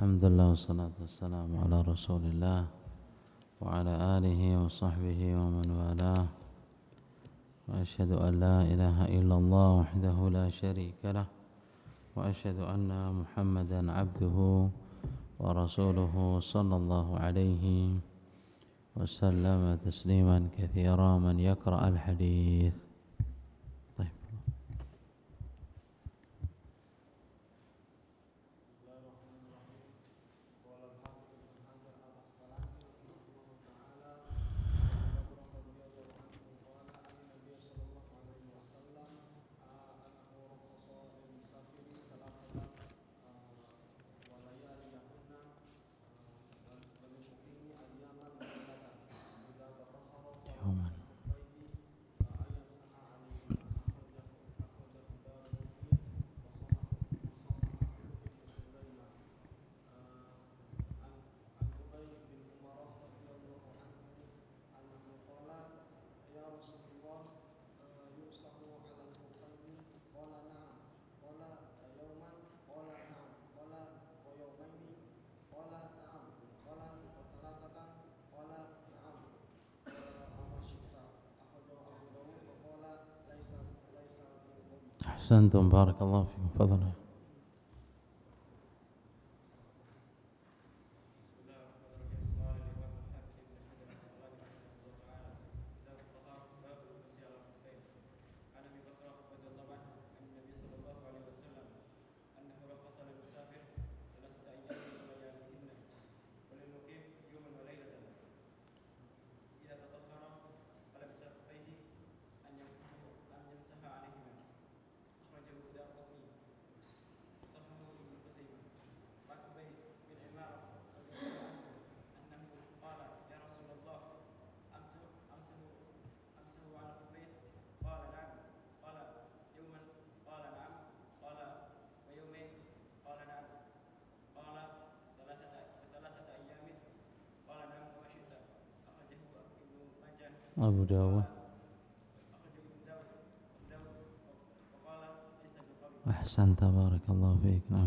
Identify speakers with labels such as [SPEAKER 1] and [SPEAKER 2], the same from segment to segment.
[SPEAKER 1] Alhamdulillah wassalatu wassalamu ala rasulillah wa ala alihi wa sahbihi wa man walah wa ashhadu an la ilaha illallah wahdahu la sharika lah wa ashhadu anna muhammadan abduhu wa rasuluhu sallallahu alaihi wa sallama tasliman katsira man yaqra al-hadith. أحسنتم بارك الله فيكم تفضلوا. Abu Dawud. أحسنت بارك الله فيك. نعم.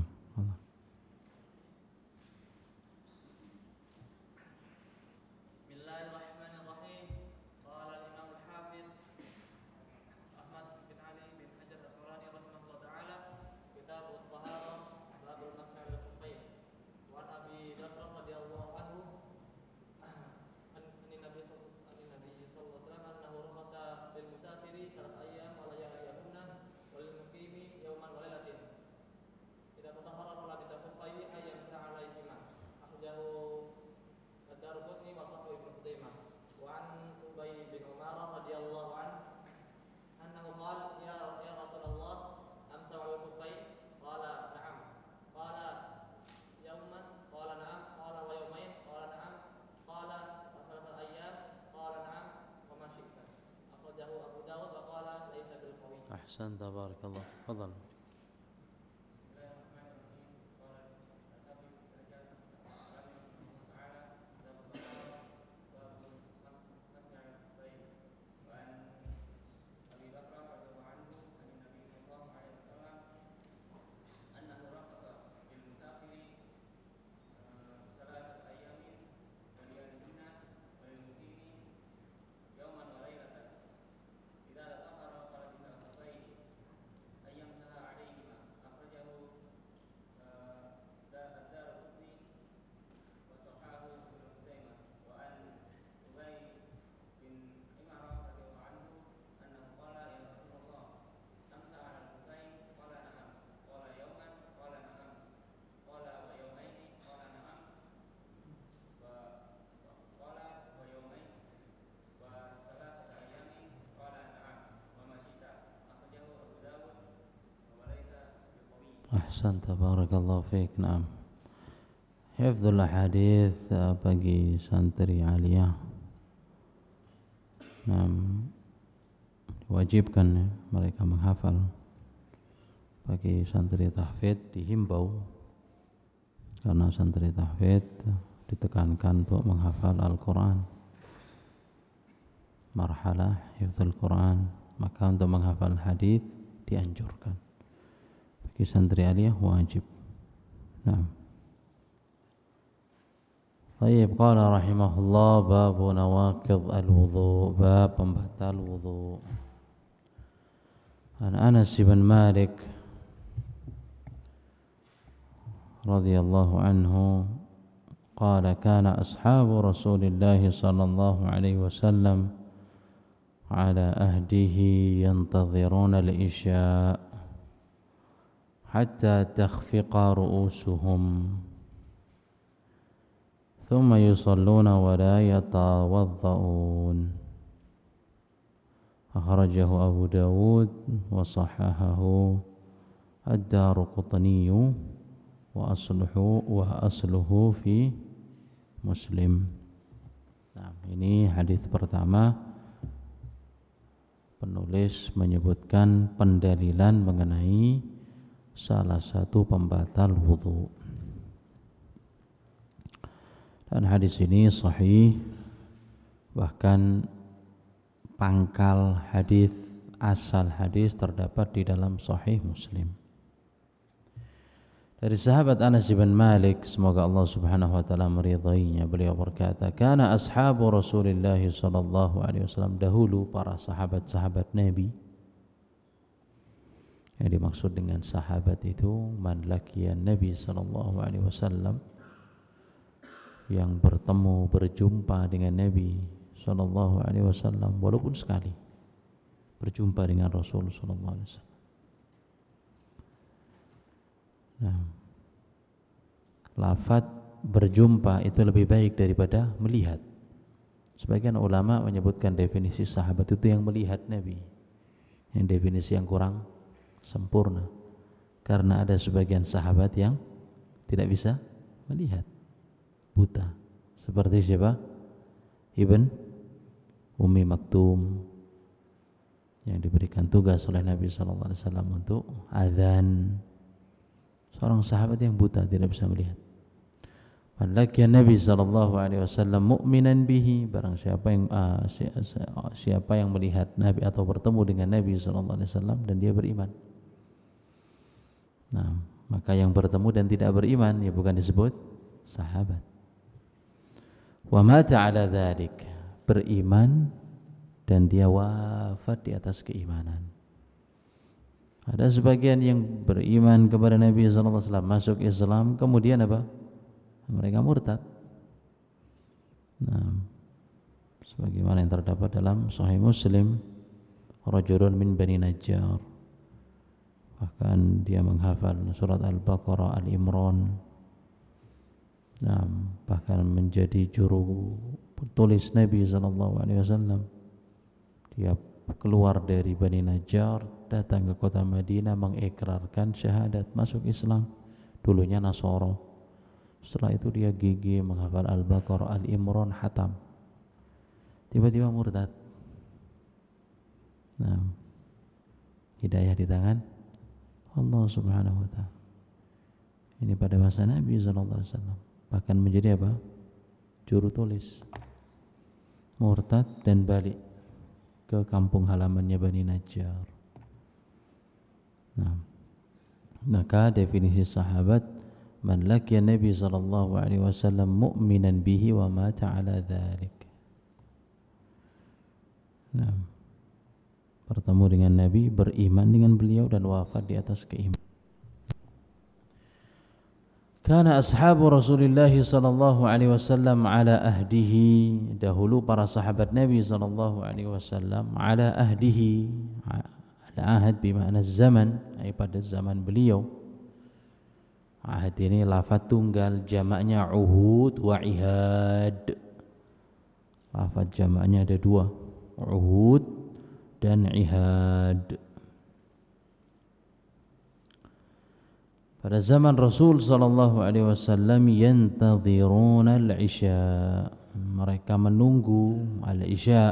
[SPEAKER 1] أحسنت بارك الله فيك. تفضل. أحسنت بارك الله فيك. نعم. Hifdzul hadis bagi santri aliyah, nah, diwajibkan ya, mereka menghafal. Bagi santri tahfidz dihimbau, karena santri tahfidz ditekankan untuk menghafal Al-Quran, marhalah hifdzul Quran, maka untuk menghafal hadis dianjurkan. Bagi santri aliyah wajib. Nah. Baik, qala rahimahullah babu nawaqidh al-wudu, bab pembatal wudu. An Anas bin Malik radhiyallahu anhu qala kana ashabu Rasulillah sallallahu alaihi wasallam ala ahdihi yantadhiruna al-isya hatta takhfiqa ru'usuhum ثم يصلون ولا يتوضؤون أخرجه أبو داود وصححه الدارقطني وأصله في Muslim. Nah, ini hadis pertama, penulis menyebutkan pendalilan mengenai salah satu pembatal wudu. Dan hadis ini sahih, bahkan pangkal hadis, asal hadis terdapat di dalam Sahih Muslim. Dari sahabat Anas bin Malik, semoga Allah Subhanahu wa taala meridainya, beliau berkata, "Kana ashabu Rasulillah sallallahu alaihi wasallam," dahulu para sahabat-sahabat Nabi. Yang dimaksud dengan sahabat itu man laqiyan Nabi sallallahu alaihi wasallam, yang bertemu, berjumpa dengan Nabi sallallahu alaihi wasallam walaupun sekali berjumpa dengan Rasul sallallahu alaihi wasallam. Nah, lafaz berjumpa itu lebih baik daripada melihat. Sebagian ulama menyebutkan definisi sahabat itu yang melihat Nabi, yang definisi yang kurang sempurna, karena ada sebagian sahabat yang tidak bisa melihat, buta, seperti siapa? Ibn Ummi Maktum, yang diberikan tugas oleh Nabi SAW untuk azan. Seorang sahabat yang buta, tidak bisa melihat. Man laqiya Nabi SAW mu'minan bihi, barang siapa yang melihat Nabi atau bertemu dengan Nabi SAW dan dia beriman. Nah, maka yang bertemu dan tidak beriman ya bukan disebut sahabat. Wa mata ala dzalik, beriman dan dia wafat di atas keimanan. Ada sebagian yang beriman kepada Nabi sallallahu alaihi wasallam, masuk Islam, kemudian apa? Mereka murtad. Nah, sebagaimana yang terdapat dalam Sahih Muslim, rajulun min Bani Najjar, bahkan dia menghafal surat Al-Baqarah, Al-Imran. Nah, bahkan menjadi juru tulis Nabi SAW. Dia keluar dari Bani Najjar, datang ke kota Madinah, mengikrarkan syahadat, masuk Islam. Dulunya Nasara, setelah itu dia gigih menghafal Al-Baqarah, Al-Imran, hatam. Tiba-tiba murtad. Nah, hidayah di tangan Allah Subhanahu wa ta'ala. Ini pada masa Nabi SAW. Bahkan menjadi apa? Juru tulis. Murtad dan balik ke kampung halamannya Bani Najjar. Nah, maka definisi sahabat, man laqiya Nabi sallallahu alaihi wasallam mu'minan bihi wa mata ala dzalik. Nah, bertemu dengan Nabi, beriman dengan beliau dan wafat di atas keimanan. Kana ashabu Rasulillah sallallahu alaihi wasallam ala ahdihi, dahulu para sahabat Nabi sallallahu alaihi wasallam ala ahdihi, ala ahad bermakna zaman, ay pada zaman beliau. Ahad ini lafaz tunggal, jamaknya uhud wa ihad. Lafaz jamaknya ada dua, uhud dan ihad. Pada zaman Rasul sallallahu alaihi wasallam yantadhiruna al-isya, mereka menunggu al-isya.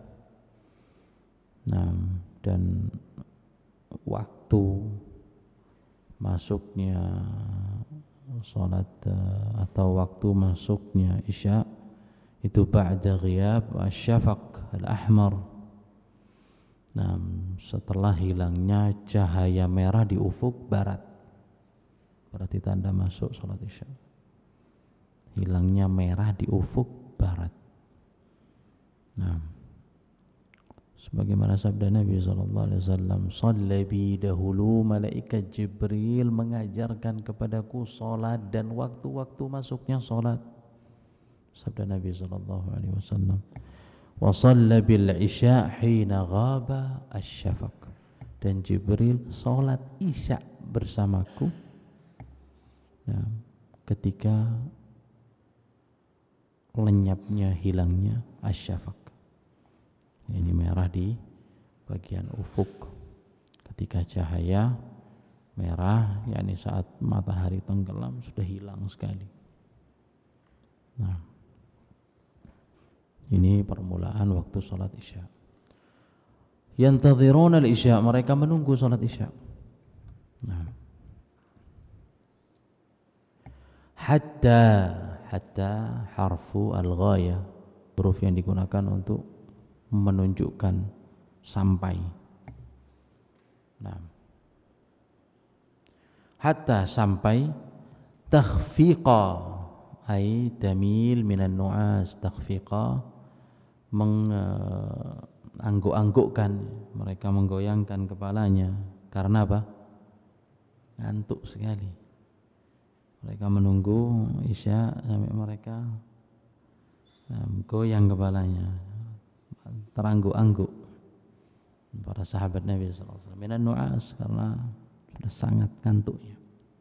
[SPEAKER 1] Nah, dan waktu masuknya salat atau waktu masuknya isya itu ba'da ghiyab asy-syafaq al-ahmar. Nah, setelah hilangnya cahaya merah di ufuk barat, berarti tanda masuk salat isya. hilangnya merah di ufuk barat. Nah, sebagaimana sabda Nabi SAW, "Shallabi dahulu malaikat Jibril mengajarkan kepadaku salat dan waktu-waktu masuknya salat." Sabda Nabi SAW. "Wa shalla bil isya hina ghaba asy-syafaq." Dan Jibril salat isya bersamaku, nah, ketika lenyapnya, hilangnya asy-syafaq. Ini merah di bagian ufuk ketika cahaya merah, yakni saat matahari tenggelam sudah hilang sekali. Nah, ini permulaan waktu salat isya. Yantadhiruna al-isya, mereka menunggu salat isya. Nah, hatta harfu al-ghayah, huruf yang digunakan untuk menunjukkan sampai. Nah, hatta sampai, takhfiqa ay tamil minan nu'as, takhfiqa mengangguk-anggukkan, mereka menggoyangkan kepalanya karena apa? Ngantuk sekali. Mereka menunggu isya sampai mereka goyang kepalanya, terangguk-angguk. Para sahabat Nabi SAW minan nu'as, karena sudah sangat ngantuknya.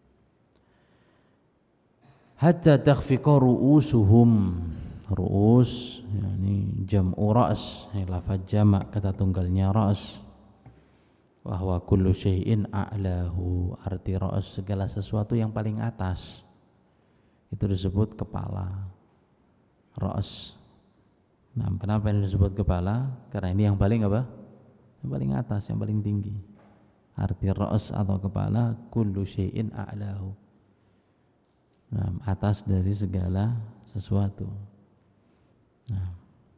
[SPEAKER 1] Hatta takhfiqa ru'usuhum, ru'us yani jam'u ra's, lafaz jamak kata tunggalnya ra's. Wa huwa kullu syai'in a'lahu, arti ra's segala sesuatu yang paling atas. Itu disebut kepala, ra's. Nah, kenapa ini disebut kepala? Karena ini yang paling apa? Yang paling atas, yang paling tinggi. Arti ra's atau kepala, kullu syai'in a'lahu. Nah, atas dari segala sesuatu. Nah,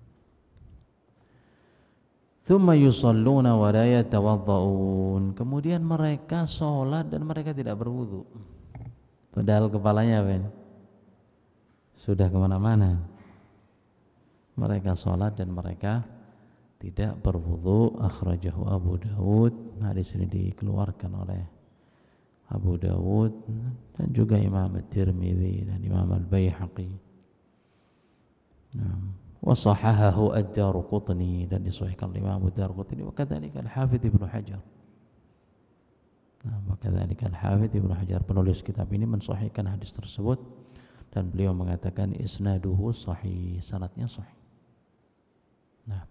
[SPEAKER 1] thumma yusalluna wa la yatawadda'un, kemudian mereka sholat dan mereka tidak berwudu. Padahal kepalanya apa? Sudah kemana-mana. Mereka sholat dan mereka tidak berwudu. Akhrajahu Abu Dawud, hadis ini dikeluarkan oleh Abu Dawud dan juga Imam At-Tirmidzi dan Imam Al-Baihaqi. Wa sahahahu Ad-Darqutni, dan disahihkan oleh Imam Ad-Darqutni, wa kadzalika Al-Hafidz Ibnu Hajar. Nah, wa kadzalika Al-Hafidz Ibnu Hajar, penulis kitab ini mensahihkan hadis tersebut dan beliau mengatakan isnaduhu sahih, sanadnya sahih. Nah,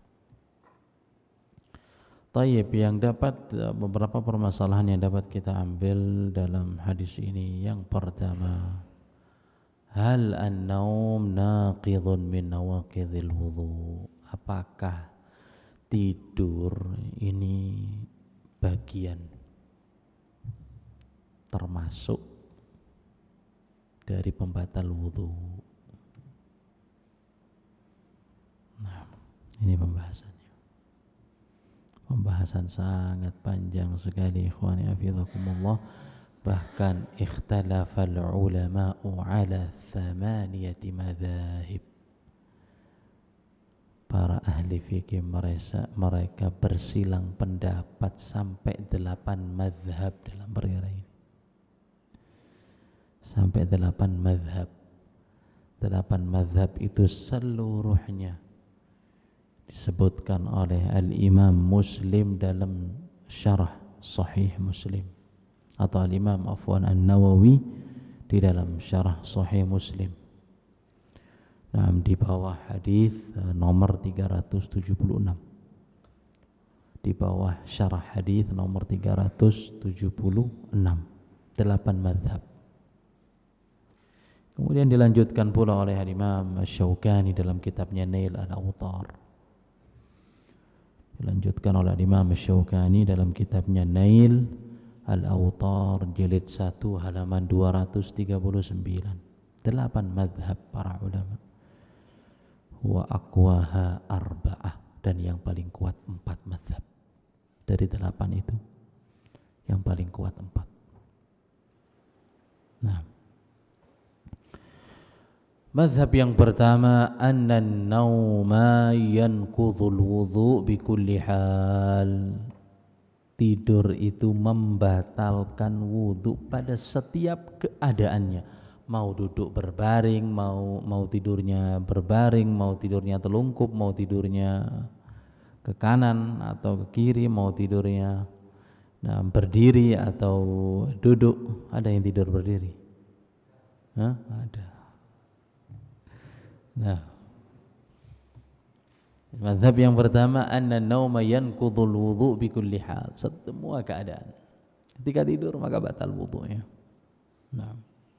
[SPEAKER 1] tayyib, yang dapat beberapa permasalahan yang dapat kita ambil dalam hadis ini. Yang pertama, hal an-naum naqidhun min nawaqidhil wudu, apakah tidur ini bagian termasuk dari pembatal wudu? Nah, ini pembahasan sangat panjang sekali, ikhwani hafizakumullah. Bahkan ikhtalafal ulama'u ala thamaniyati madzahib, para ahli fikih mereka bersilang pendapat sampai 8 mazhab dalam perkara ini. Sampai 8 mazhab. 8 mazhab itu seluruhnya disebutkan oleh Al-Imam Muslim dalam syarah Sahih Muslim, atau Al-Imam An-Nawawi di dalam syarah Sahih Muslim. Nah, di bawah hadis nomor 376, di bawah syarah hadis nomor 376, 8 mazhab. Kemudian dilanjutkan pula oleh Imam Asy-Syaukani dalam kitabnya Nail al-Awtar. Dilanjutkan oleh Imam Asy-Syaukani dalam kitabnya Nail al-Awtar jilid 1 halaman 239. 8 mazhab para ulama. Wa aqwaha arba'ah, dan yang paling kuat 4 mazhab. Dari 8 itu yang paling kuat 4. Nah, Mazhab yang pertama, annan nauma yanqudhul wudhu bi kulli hal. Tidur itu membatalkan wudhu pada setiap keadaannya. Mau duduk berbaring, mau tidurnya berbaring, mau tidurnya telungkup, mau tidurnya ke kanan atau ke kiri, mau tidurnya berdiri atau duduk. Ada yang tidur berdiri? Hah? Ada. Nah, mazhab yang pertama, anna nauma yanqudhul wudhu bi kulli hal. Semua keadaan. Ketika tidur maka batal wudunya. Nah.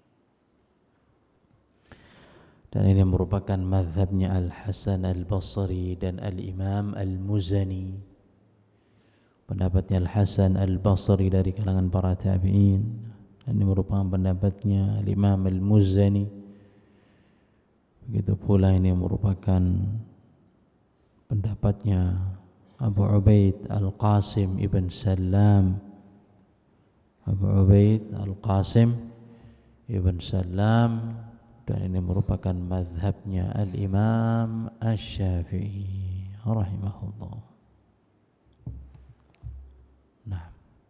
[SPEAKER 1] Dan ini merupakan mazhabnya Al-Hasan Al-Basri dan Al-Imam Al-Muzani. Pendapatnya Al-Hasan Al-Basri dari kalangan para tabi'in. Dan ini merupakan pendapatnya Al-Imam Al-Muzani. Begitu pula ini merupakan pendapatnya Abu Ubaid Al-Qasim Ibn Salam. Abu Ubaid Al-Qasim Ibn Salam. Dan ini merupakan mazhabnya Al-Imam Asy-Syafi'i rahimahullah. Nah,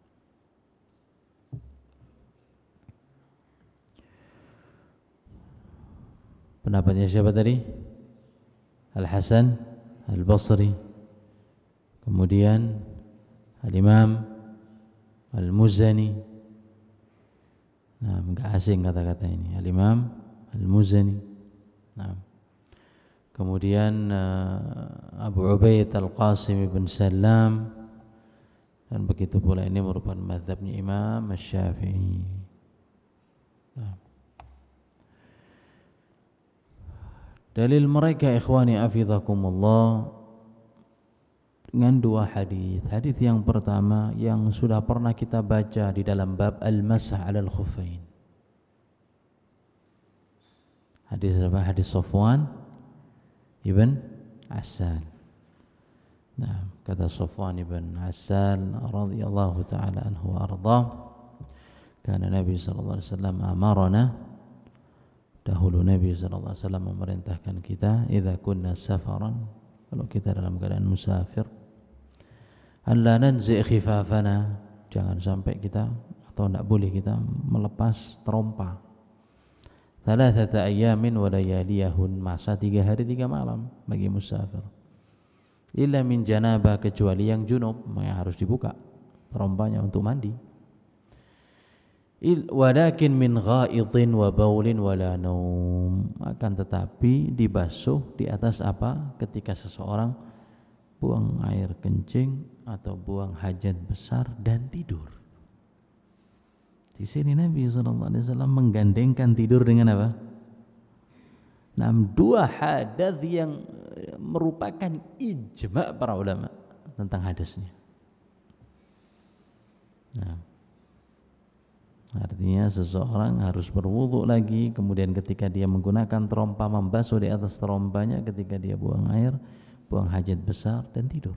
[SPEAKER 1] pendapatnya siapa tadi? Al-Hasan Al-Basri. Kemudian Al-Imam Al-Muzani. Nah, enggak asing kata-kata ini. Al-Imam Al-Muzani. Nah. Kemudian Abu Ubaid Al-Qasim Ibn Salam. Dan begitu pula ini merupakan mazhabnya Imam Asy-Syafi'i. Nah. Dalil mereka ikhwani afizakumullah dengan dua hadis. Hadis yang pertama yang sudah pernah kita baca di dalam bab al-masah 'alal khuffain. Hadis apa? Hadis Safwan Ibn Asal. Nah, kata Safwan Ibn Asal radhiyallahu taala anhu wa arda, kana Nabi sallallahu alaihi wasallam amarana, dahulu Nabi sallallahu alaihi wasallam memerintahkan kita, idza kunna safaran, kalau kita dalam keadaan musafir, alla nanzi khifafana, jangan sampai kita atau tidak boleh kita melepas terompa. Thalathata ayyamin wa layaliyahun, masa 3 hari 3 malam bagi musafir. Illa min janabah, kecuali yang junub, yang harus dibuka terompanya untuk mandi. Walakin min ghaidin wa baulin wala naum, akan tetapi dibasuh di atas apa? Ketika seseorang buang air kencing atau buang hajat besar dan tidur. Di sini Nabi SAW menggandengkan tidur dengan apa? Nah, 2 hadas yang merupakan ijma' para ulama tentang hadasnya. Nah, artinya seseorang harus berwudu lagi, kemudian ketika dia menggunakan terompa membasuh di atas terompanya ketika dia buang air, buang hajat besar dan tidur.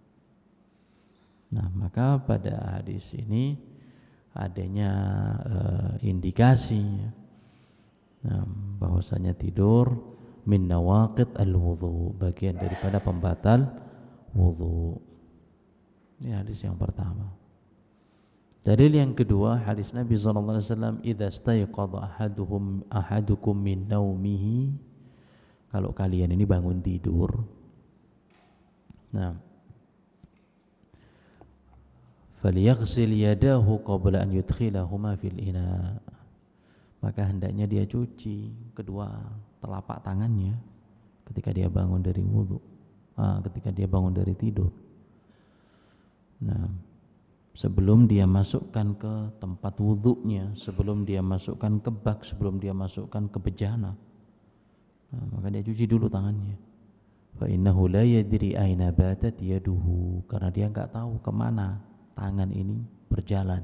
[SPEAKER 1] Nah, maka pada hadis ini adanya indikasi bahwasanya tidur min nawaqid al-wudu, bagian daripada pembatal wudu. Ini hadis yang pertama. Dalil yang kedua, hadis Nabi sallallahu alaihi wasallam, idza staiqadha ahadukum min naumihi, kalau kalian ini bangun tidur. Nah, falyaghsil yadahu qabla an yudkhilahuma fil ina, maka hendaknya dia cuci kedua telapak tangannya ketika dia bangun dari wudu, ketika dia bangun dari tidur. Nah, sebelum dia masukkan ke tempat wudunya, sebelum dia masukkan ke bak, sebelum dia masukkan ke bejana, maka dia cuci dulu tangannya. Fa innahu la yadri aina batat yaduhu, karena dia enggak tahu kemana tangan ini berjalan.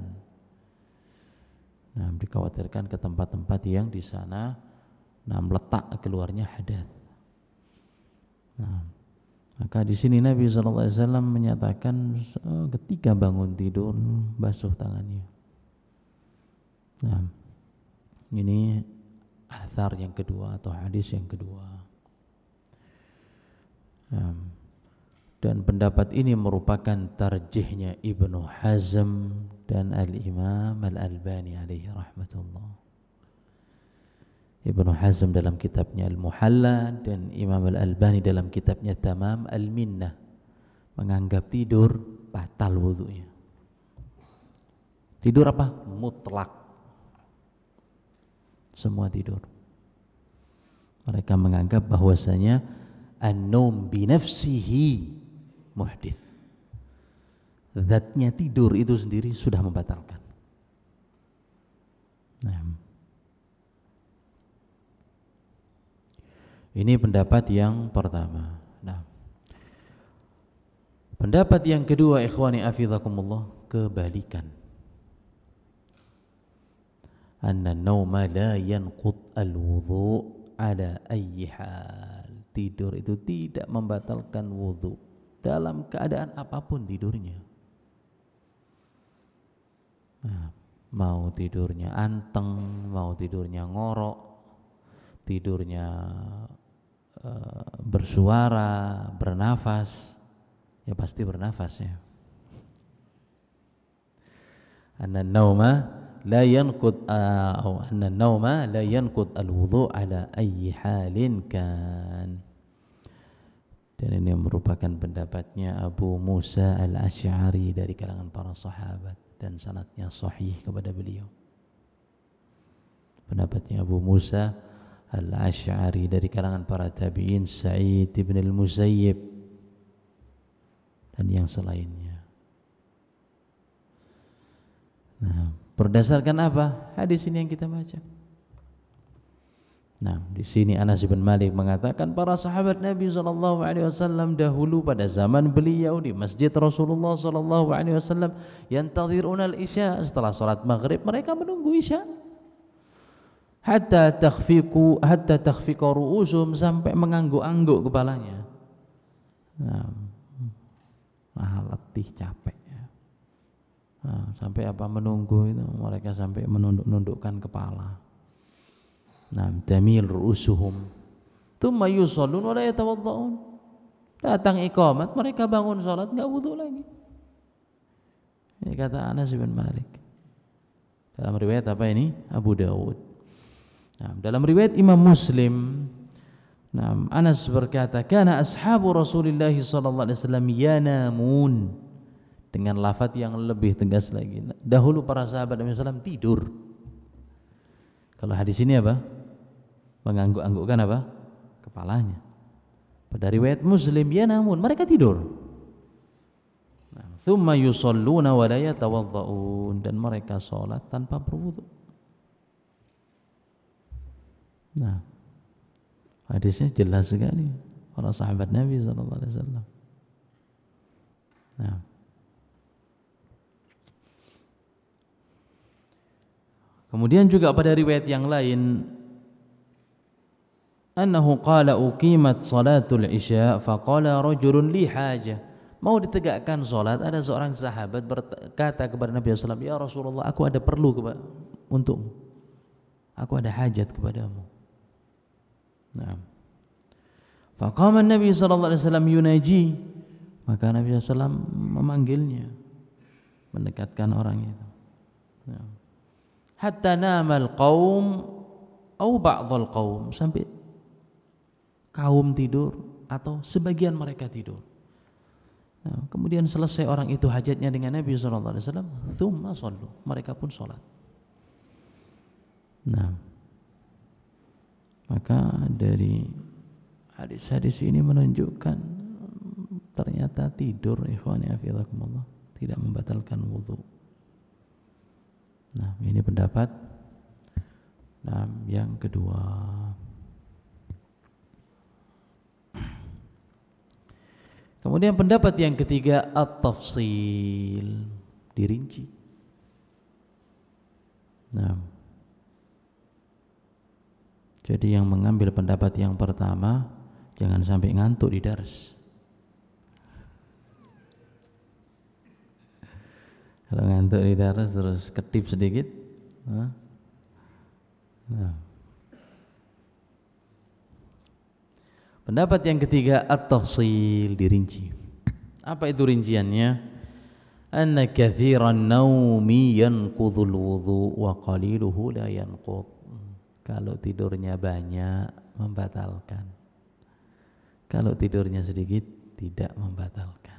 [SPEAKER 1] Nah, dikhawatirkan ke tempat-tempat yang di sana meletak keluarnya hadas. Nah, maka di sini Nabi SAW menyatakan ketika bangun tidur basuh tangannya. Nah, ini athar yang kedua atau hadis yang kedua. Dan pendapat ini merupakan tarjihnya Ibnu Hazm dan Al-Imam Al-Albani alaihi rahmatullah. Ibnu Hazm dalam kitabnya Al-Muhalla dan Imam Al-Albani dalam kitabnya Tamam Al-Minnah menganggap tidur batal wudunya. Tidur apa? Mutlak. Semua tidur. Mereka menganggap bahwasanya an-naum binafsihi muhdits. Zatnya tidur itu sendiri sudah membatalkan. Ini pendapat yang pertama. Pendapat yang kedua, ikhwani afizakumullah, kebalikan. Anna nauma la yanqud al-wudhu ala ayyi hal. Tidur itu tidak membatalkan wudhu dalam keadaan apapun tidurnya. Mau tidurnya anteng, mau tidurnya ngorok, tidurnya bersuara, bernafas, ya pasti bernafas ya. Anna nauma la yanqud anna nauma la yanqud al-wudhu ala ayyi halin kan. Dan ini merupakan pendapatnya Abu Musa al-Asy'ari dari kalangan para sahabat dan sanadnya sahih kepada beliau. Pendapatnya Abu Musa al-Asy'ari dari kalangan para tabi'in, Sa'id ibn al-Musayyib dan yang selainnya. Berdasarkan apa? Hadis ini yang kita baca. Di sini Anas bin Malik mengatakan para sahabat Nabi SAW dahulu pada zaman beliau di masjid Rasulullah SAW yantadhiruna al-isya, setelah salat maghrib mereka menunggu isya hatta takhfiqu ru'usum, sampai mengangguk-angguk kepalanya. Letih, capek. Sampai apa menunggu itu mereka sampai menundukkan kepala. Tamil ru'usuhum thumma yusallun wa la yatawadda'un. Datang iqamat, mereka bangun salat enggak wudu lagi. Ini kata Anas bin Malik. Dalam riwayat apa ini? Abu Dawud. Dalam riwayat Imam Muslim, Anas berkata, "Kana ashabu Rasulillah sallallahu alaihi wasallam yanamun." Dengan lafaz yang lebih tegas lagi. Dahulu para sahabat Nabi SAW tidur. Kalau hadis ini apa? Mengangguk-anggukkan apa? Kepalanya. Pada riwayat Muslim, yanamun, mereka tidur. Thumma yusalluna wa la yatawadda'un, dan mereka salat tanpa berwudu. Hadisnya jelas sekali para sahabat Nabi sallallahu alaihi wasallam. Kemudian juga pada riwayat yang lain, annahu qala uqimat salatul isya faqala rajulun li hajah. Mau ditegakkan salat, ada seorang sahabat berkata kepada Nabi sallallahu alaihi wasallam, "Ya Rasulullah, aku ada perlu untukmu. Aku ada hajat kepadamu." Faqama Nabi sallallahu alaihi wasallam yunaji. Maka Nabi sallallahu alaihi wasallam memanggilnya, mendekatkan orang itu. Hatta namal qaum au ba'dhal qaum, sampai kaum tidur atau sebagian mereka tidur. Kemudian selesai orang itu hajatnya dengan Nabi sallallahu alaihi wasallam, tsumma shallu, mereka pun salat. Maka dari hadis-hadis ini menunjukkan ternyata tidur, ikhwani afizakumullah, tidak membatalkan wudu. Ini pendapat yang kedua. Kemudian pendapat yang ketiga, at-tafsil, dirinci. Jadi yang mengambil pendapat yang pertama jangan sampai ngantuk di dars. Kalau ngantuk di dars terus ketip sedikit, Pendapat yang ketiga at-tafsil, dirinci. Apa itu rinciannya? Anna katsiran naumi yanqudhul wudhu wa qaliluhu la yanqudh. Kalau tidurnya banyak membatalkan. Kalau tidurnya sedikit tidak membatalkan.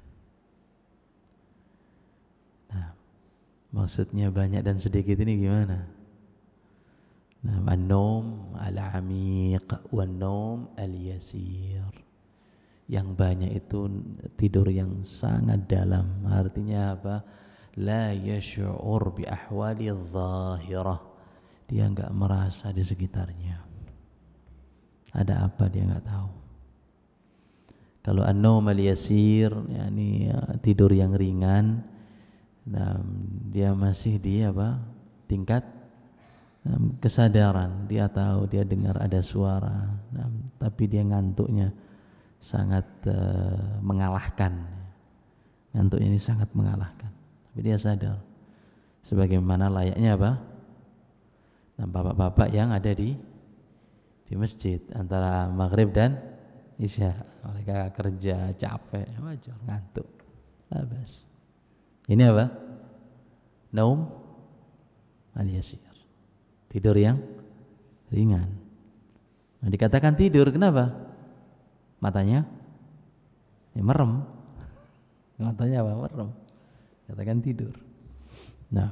[SPEAKER 1] Nah, maksudnya banyak dan sedikit ini gimana? Nah, an-naum al-amiq wan-naum al-yasir. Yang banyak itu tidur yang sangat dalam. Artinya apa? La yash'ur bi ahwali adh-dhahirah. Dia enggak merasa di sekitarnya. Ada apa dia enggak tahu. Kalau an-naum al-yasir, yakni tidur yang ringan, nah, dia masih di apa? Tingkat kesadaran, dia tahu, dia dengar ada suara, tapi dia ngantuknya sangat mengalahkan. Ngantuknya ini sangat mengalahkan, tapi dia sadar. Sebagaimana layaknya apa? Nah, bapak-bapak yang ada di masjid antara maghrib dan isya, mereka kerja capek, wajar ngantuk. Habis. Ini apa? Naum al-yasir. Tidur yang ringan. Nah, dikatakan tidur kenapa? Matanya merem. Matanya apa? Merem. Katakan tidur. Nah,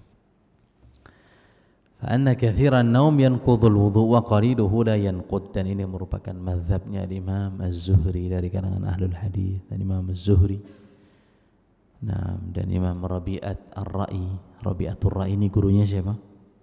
[SPEAKER 1] fa anna katsiran naum yanqudhul wudhu wa qaliluhu la yanqud, dan ini merupakan mazhabnya Imam Az-Zuhri dari kalangan ahlul hadis, dan Imam Az-Zuhri. Nah, dan Imam Rabi'at Ar-Ra'i. Rabi'atur Ra'i ini gurunya siapa?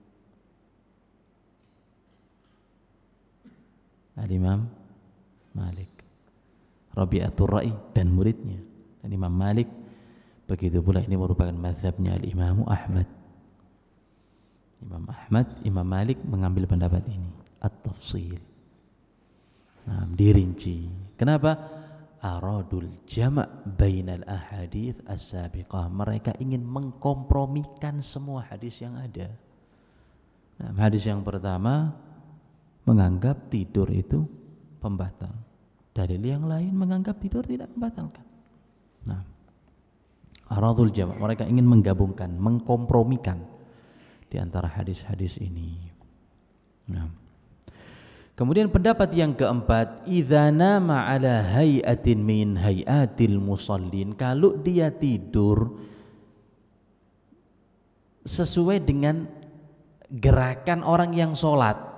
[SPEAKER 1] Al-Imam Malik. Rabi'atur Ra'i dan muridnya, dan Imam Malik. Begitu pula ini merupakan mazhabnya Al-Imam Ahmad. Imam Ahmad, Imam Malik mengambil pendapat ini, at-tafsil. Nah, dirinci. Kenapa? Aradul jama' bainal ahadits as-sabiqah. Mereka ingin mengkompromikan semua hadis yang ada. Nah, hadis yang pertama menganggap tidur itu pembatal. Dalil yang lain menganggap tidur tidak membatalkan. Nah, aradul jama', mereka ingin menggabungkan, mengkompromikan di antara hadis-hadis ini. Nah, kemudian pendapat yang keempat, idza nama ala hay'atin min hay'atil musallin, kalau dia tidur sesuai dengan gerakan orang yang sholat.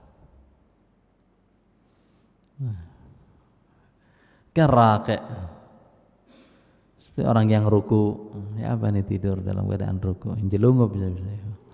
[SPEAKER 1] Karaqi, seperti orang yang ruku. Ya apa nih, tidur dalam keadaan ruku, jelungup bisa-bisa.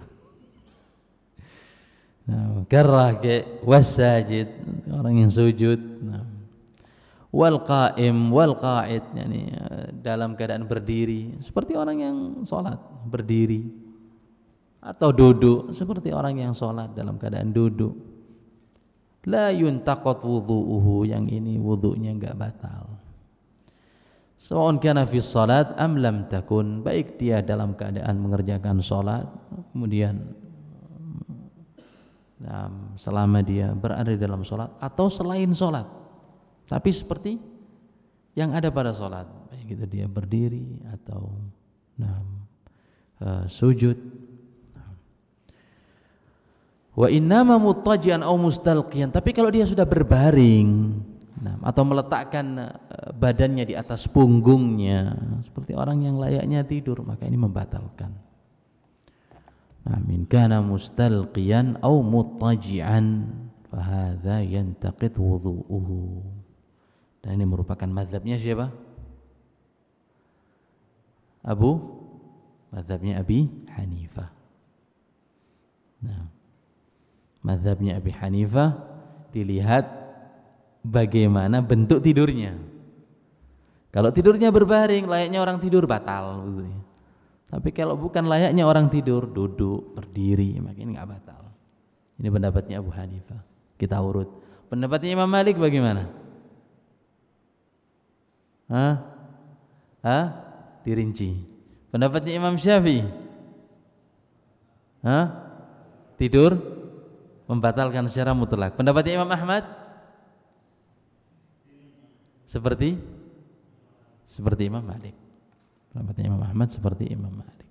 [SPEAKER 1] Nah, karaqi wasajid, orang yang sujud. Nah, wal qaim wal qa'id, yani dalam keadaan berdiri seperti orang yang sholat berdiri, atau duduk seperti orang yang sholat dalam keadaan duduk. La yuntaqat wudhu'uhu, yang ini wudhunya enggak batal. Sawa'un kana fi salat am lam takun, baik dia dalam keadaan mengerjakan salat, kemudian selama dia berada di dalam salat atau selain salat, tapi seperti yang ada pada salat, baik itu dia berdiri atau sujud. Wa innama muttaji'an aw mustalqiyan, tapi kalau dia sudah berbaring atau meletakkan badannya di atas punggungnya seperti orang yang layaknya tidur, maka ini membatalkan. Min kana mustalqiyan aw muttaji'an fa hadza yantaqid wudhu'uhu. Dan ini merupakan mazhabnya siapa? Mazhabnya Abi Hanifah. Nah, mazhabnya Abi Hanifah dilihat bagaimana bentuk tidurnya. Kalau tidurnya berbaring layaknya orang tidur, batal wudhunya. Tapi kalau bukan layaknya orang tidur, duduk, berdiri, maka ini enggak batal. Ini pendapatnya Abu Hanifah. Kita urut. Pendapatnya Imam Malik bagaimana? Dirinci. Pendapatnya Imam Syafi'i? Tidur membatalkan secara mutlak. Pendapatnya Imam Ahmad? seperti Imam Malik. Pendapatnya Imam Ahmad seperti Imam Malik.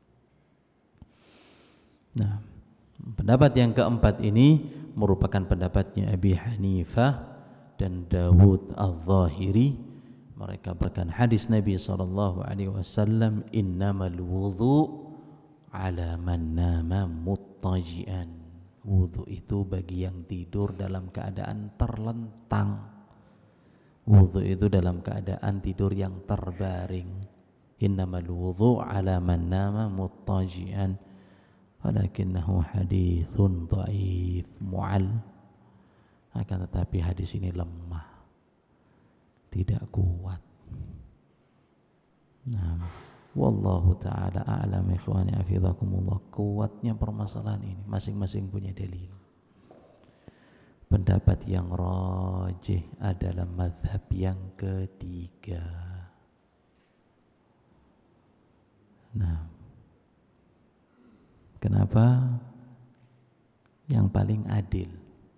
[SPEAKER 1] Nah, pendapat yang keempat ini merupakan pendapatnya Abi Hanifah dan Dawud Al-Zahiri. Mereka berkata hadis Nabi SAW, innamal wudhu ala man nama muttaji'an. Wudhu itu bagi yang tidur dalam keadaan terlentang. Wudhu itu dalam keadaan tidur yang terbaring. Innamal wudhu ala man nama muttaji'an. Walakinnahu hadithun dhaif mu'al. Akan tetapi hadis ini lemah, tidak kuat. Nah, wallahu ta'ala a'lam. Ikhwani hafizakumullah. Kuatnya permasalahan ini masing-masing punya dalil. Pendapat yang rajih adalah mazhab yang ketiga. Nah, kenapa? Yang paling adil.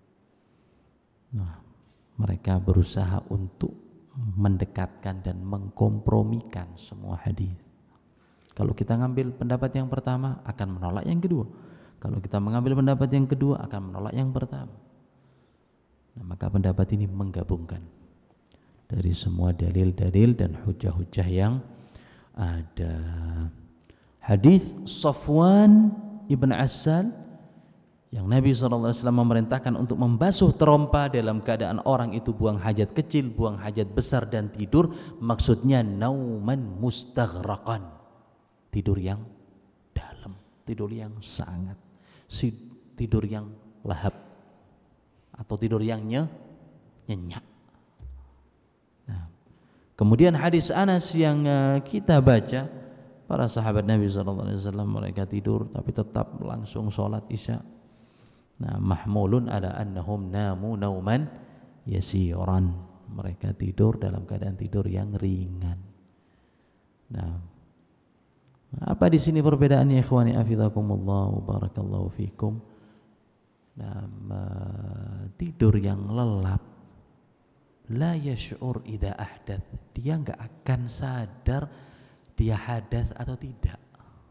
[SPEAKER 1] Nah, mereka berusaha untuk mendekatkan dan mengkompromikan semua hadis. Kalau kita ngambil pendapat yang pertama akan menolak yang kedua. Kalau kita mengambil pendapat yang kedua akan menolak yang pertama. Nah, maka pendapat ini menggabungkan dari semua dalil-dalil dan hujah-hujah yang ada. Hadis Safwan ibn Assal yang Nabi SAW memerintahkan untuk membasuh terompa dalam keadaan orang itu buang hajat kecil, buang hajat besar dan tidur. Maksudnya nauman mustaghraqan, tidur yang dalam, tidur yang sangat, tidur yang lahap atau tidur yang nyenyak. Nah, kemudian hadis Anas yang kita baca, para sahabat Nabi SAW mereka tidur tapi tetap langsung sholat isya. Nah, mahmulun ala annahum namu nauman yasiran. Mereka tidur dalam keadaan tidur yang ringan. Nah, apa di sini perbedaannya ikhwani hafizakumullah wa barakallahu fikum? Nah, tidur yang lelap la yash'ur idza ahdath. Dia enggak akan sadar dia hadas atau tidak.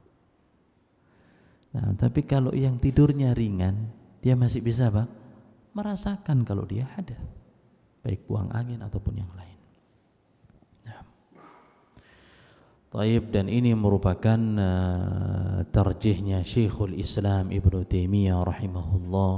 [SPEAKER 1] Nah, tapi kalau yang tidurnya ringan, dia masih bisa apa? Merasakan kalau dia hadas, baik buang angin ataupun yang lain. Nah, taib, dan ini merupakan tarjihnya Syekhul Islam Ibnu Taimiyah rahimahullah.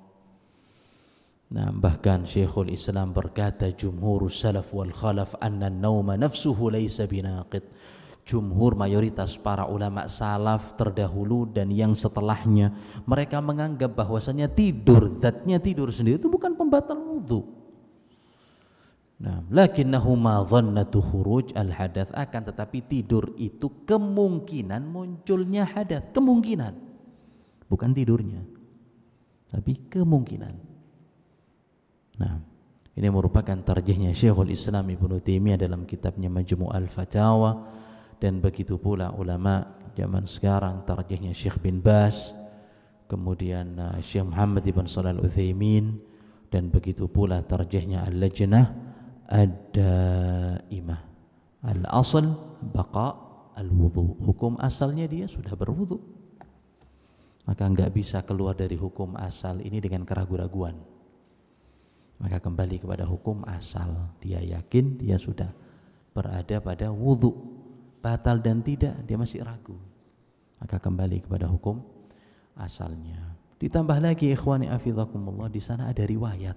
[SPEAKER 1] Nah, bahkan Syekhul Islam berkata jumhurus salaf wal khalaf anna an-nauma nafsuhu laysa binaqid. Jumhur, mayoritas para ulama salaf terdahulu dan yang setelahnya, mereka menganggap bahwasanya tidur, zatnya tidur sendiri itu bukan pembatal wudu. Nah, lakinnahu ma dhannatu khuruj al-hadath, akan tetapi tidur itu kemungkinan munculnya hadath, kemungkinan. Bukan tidurnya, tapi kemungkinan. Nah, ini merupakan tarjihnya Syekhul Islam Ibnu Taimiyah dalam kitabnya Majmu' al-Fatawa. Dan begitu pula ulama zaman sekarang, tarjihnya Syekh bin Baz, kemudian Syekh Muhammad ibn Shalih Al-Utsaimin, dan begitu pula tarjihnya Al-Lajnah Ad-Daimah. Al-asl baqa al-wudu, hukum asalnya dia sudah berwudu, maka enggak bisa keluar dari hukum asal ini dengan keraguan-raguan. Maka kembali kepada hukum asal, dia yakin dia sudah berada pada wudu, batal dan tidak dia masih ragu, maka kembali kepada hukum asalnya. Ditambah lagi ikhwani hafizakumullah, di sana ada riwayat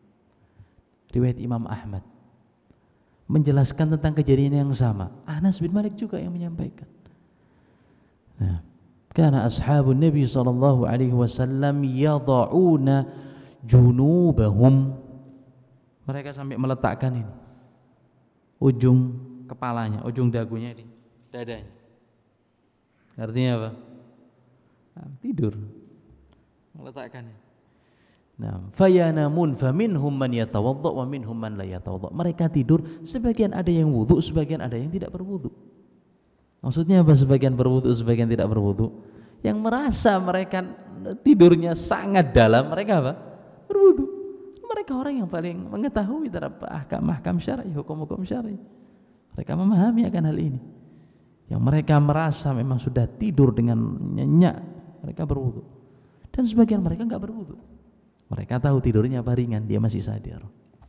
[SPEAKER 1] Imam Ahmad menjelaskan tentang kejadian yang sama. Anas bin Malik juga yang menyampaikan. Nah, kana ashabun Nabi sallallahu alaihi wasallam yad'una junubahum. Mereka sampai meletakkan ini ujung kepalanya, ujung dagunya di dadanya. Artinya apa? Nah, tidur, meletakkannya. Nah, fayanamun faminhum man yatawadda wa minhum man la yatawadda. Mereka tidur, sebagian ada yang wudu, sebagian ada yang tidak berwudu. Maksudnya apa sebagian berwudu, sebagian tidak berwudu? Yang merasa mereka tidurnya sangat dalam, mereka apa? Berwudu. Mereka orang yang paling mengetahui terhadap ahkam syar'i, hukum-hukum syar'i. Mereka memahami akan hal ini. Yang mereka merasa memang sudah tidur dengan nyenyak, mereka berwudu. Dan sebagian mereka enggak berwudu. Mereka tahu tidurnya apa ringan, dia masih sadar.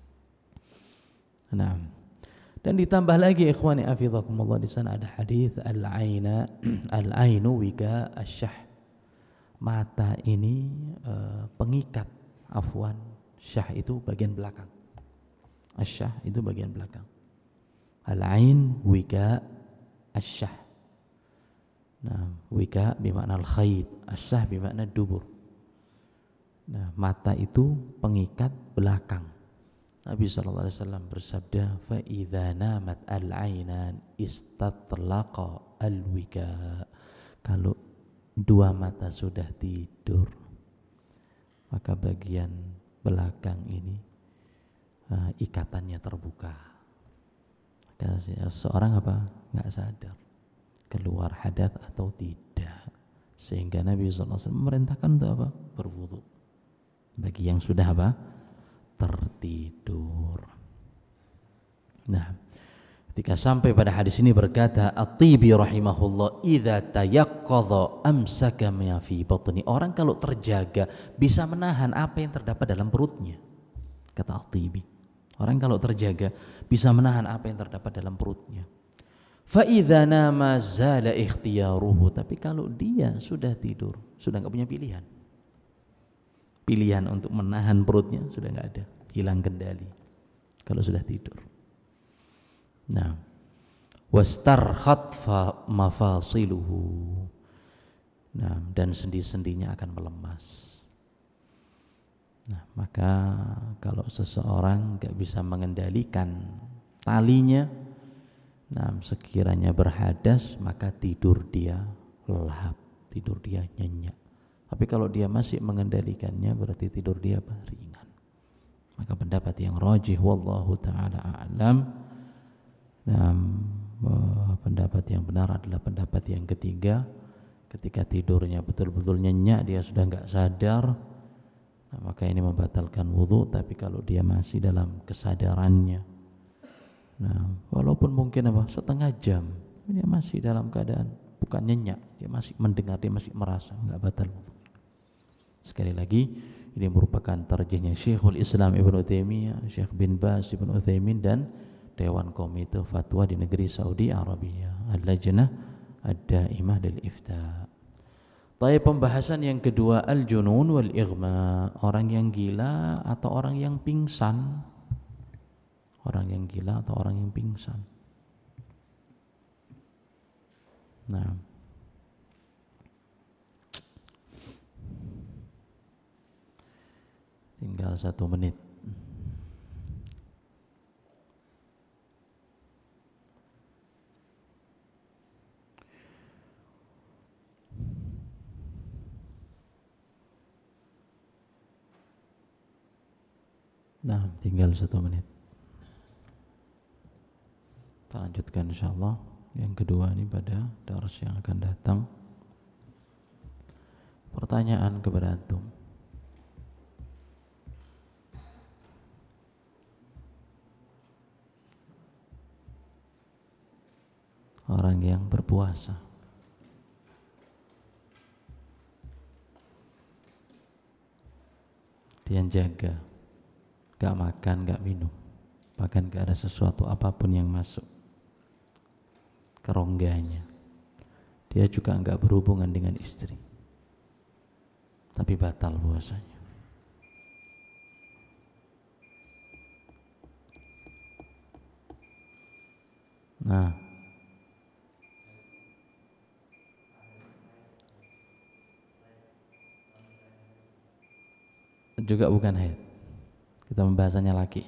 [SPEAKER 1] Nah, dan ditambah lagi ikhwani hafizakumullah, di sana ada hadis al-ainu wika asyah. Mata ini pengikat, afwan, syah itu bagian belakang. Asyah itu bagian belakang. Al-ain wika asyah. Nah, wika bermakna al-khayt, asyah bermakna dubur. Nah, mata itu pengikat belakang. Nabi SAW bersabda, fa idza namat al-ainan istatlaqa al-wika. Kalau dua mata sudah tidur, maka bagian belakang ini ikatannya terbuka. Maka seorang enggak sadar keluar hadas atau tidak, sehingga Nabi SAW memerintahkan untuk berwudu bagi yang sudah tertidur. Nah, ketika sampai pada hadis ini berkata At-Tibi rahimahullah, idza tayaqqadha amsaka ma fi batni. Orang kalau terjaga bisa menahan apa yang terdapat dalam perutnya. Kata At-Tibi, orang kalau terjaga bisa menahan apa yang terdapat dalam perutnya. Fa idza nama zala ikhtiyaruhu. Tapi kalau dia sudah tidur, sudah enggak punya pilihan. Pilihan untuk menahan perutnya sudah enggak ada, hilang kendali kalau sudah tidur. Nah, wastarkhat mafasiluhu. Nah, dan sendi-sendinya akan melemas. Nah, maka kalau seseorang enggak bisa mengendalikan talinya, nah sekiranya berhadas, maka tidur dia lahap, tidur dia nyenyak. Tapi kalau dia masih mengendalikannya, berarti tidur dia ringan. Maka pendapat yang rajih wallahu taala a'lam, pendapat yang benar adalah pendapat yang ketiga. Ketika tidurnya betul-betul nyenyak, dia sudah enggak sadar, nah, maka ini membatalkan wudu. Tapi kalau dia masih dalam kesadarannya, nah walaupun mungkin setengah jam, dia masih dalam keadaan bukan nyenyak, dia masih mendengar, dia masih merasa, enggak batal wudu. Sekali lagi, ini merupakan tarjihnya Syekhul Islam Ibnu Taimiyah, Syekh bin Baz, Ibnu Utsaimin, dan Dewan Komite Fatwa di negeri Saudi Arabia, Al-Lajnah Ad-Daimah lil Ifta. Tapi pembahasan yang kedua, al-junun wal ighma, orang yang gila atau orang yang pingsan. Orang yang gila atau orang yang pingsan. Nah, tinggal 1 menit. Nah, tinggal 1 menit. Kita lanjutkan insyaallah yang kedua ini pada dars yang akan datang. Pertanyaan kepada antum. Orang yang berpuasa, dia jaga, gak makan, gak minum, bahkan gak ada sesuatu apapun yang masuk ke rongganya. Dia juga gak berhubungan dengan istri, tapi batal puasanya. Nah, juga bukan haid. Kita pembahasannya laki.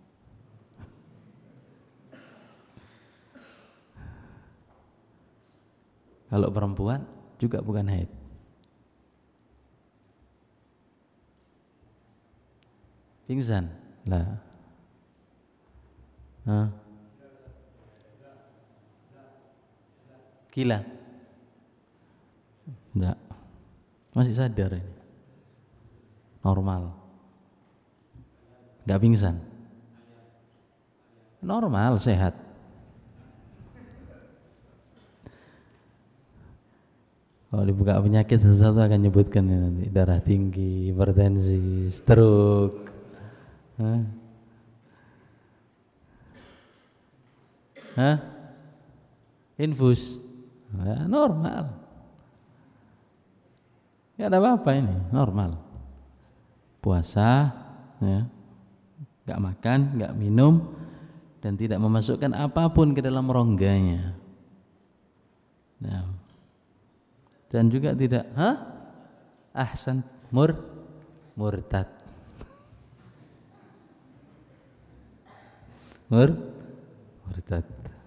[SPEAKER 1] Kalau perempuan juga bukan haid. Pingsan lah. Gila. Enggak. Masih sadar ini. Normal. Nggak pingsan. Normal, sehat. Kalau dibuka penyakit sesuatu akan nyebutkan ini nanti, darah tinggi, hipertensi, stroke. Infus. Ya, normal. Ya ada apa-apa ini, normal. Puasa, ya, nggak makan, nggak minum, dan tidak memasukkan apapun ke dalam rongganya. Ya. Dan juga tidak, ahsan, murtad. Murtad.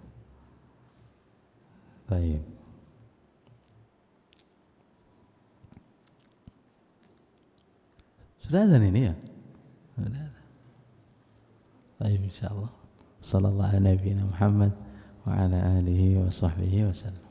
[SPEAKER 1] Baik. Sudah ada ini ya? Sudah ada. Baik, insyaallah. Sallallahu alaihi Muhammad wa ala alihi wa sahbihi wa sallam.